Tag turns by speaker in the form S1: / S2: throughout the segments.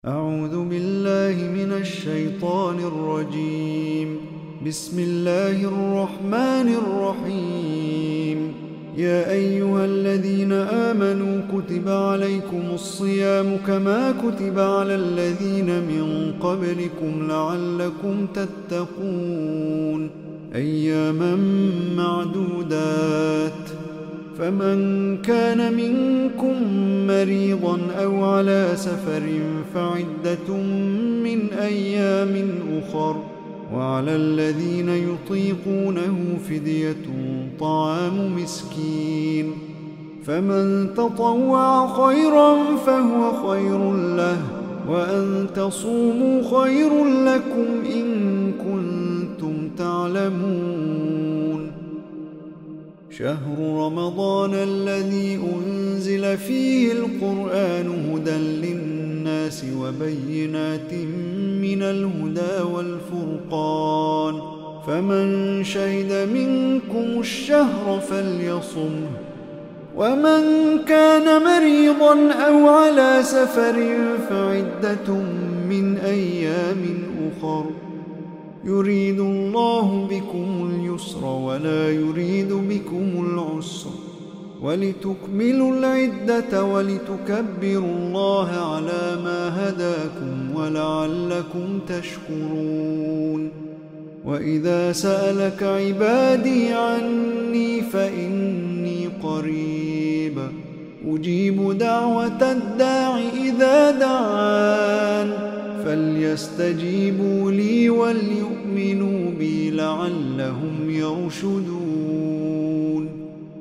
S1: أعوذ بالله من الشيطان الرجيم. بسم الله الرحمن الرحيم. يا أيها الذين آمنوا كتب عليكم الصيام كما كتب على الذين من قبلكم لعلكم تتقون أياما معدودات. فمن كان منكم مريضا أو على سفر فعدة من أيام أخر، وعلى الذين يطيقونه فدية طعام مسكين، فمن تطوع خيرا فهو خير له، وأن تصوموا خير لكم إن كنتم تعلمون. شهر رمضان الذي أنزل فيه القرآن هدى للناس وبينات من الهدى والفرقان، فمن شهد منكم الشهر فليصمه، ومن كان مريضا أو على سفر فعدة من أيام أخر، يريد الله بكم اليسر ولا يريد بكم العسر، ولتكملوا العدة ولتكبروا الله على ما هداكم ولعلكم تشكرون. وإذا سألك عبادي عني فإني قريب أجيب دعوة الداع إذا دعان، فليستجيبوا لي وليؤمنوا بي لعلهم يرشدون.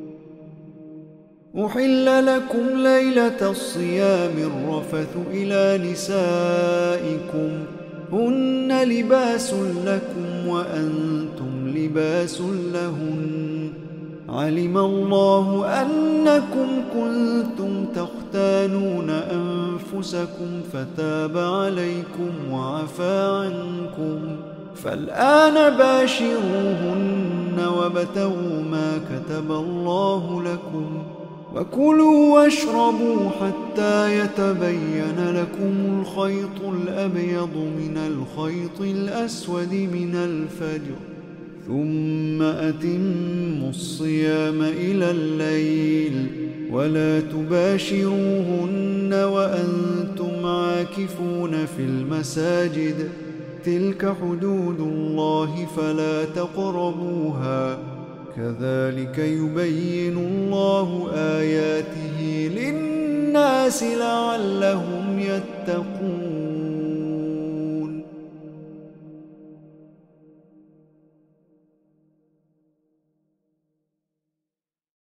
S1: أحل لكم ليلة الصيام الرفث إلى نسائكم هن لباس لكم وأنتم لباس لهن، علم الله أنكم كنتم تختانون أنفسكم فتاب عليكم وعفى عنكم، فالآن باشروهن وابتغوا ما كتب الله لكم، وكلوا واشربوا حتى يتبين لكم الخيط الأبيض من الخيط الأسود من الفجر، ثم أتموا الصيام إلى الليل، ولا تباشروهن وأنتم عاكفون في المساجد، تلك حدود الله فلا تقربوها، كذلك يبين الله آياته للناس لعلهم يتقون.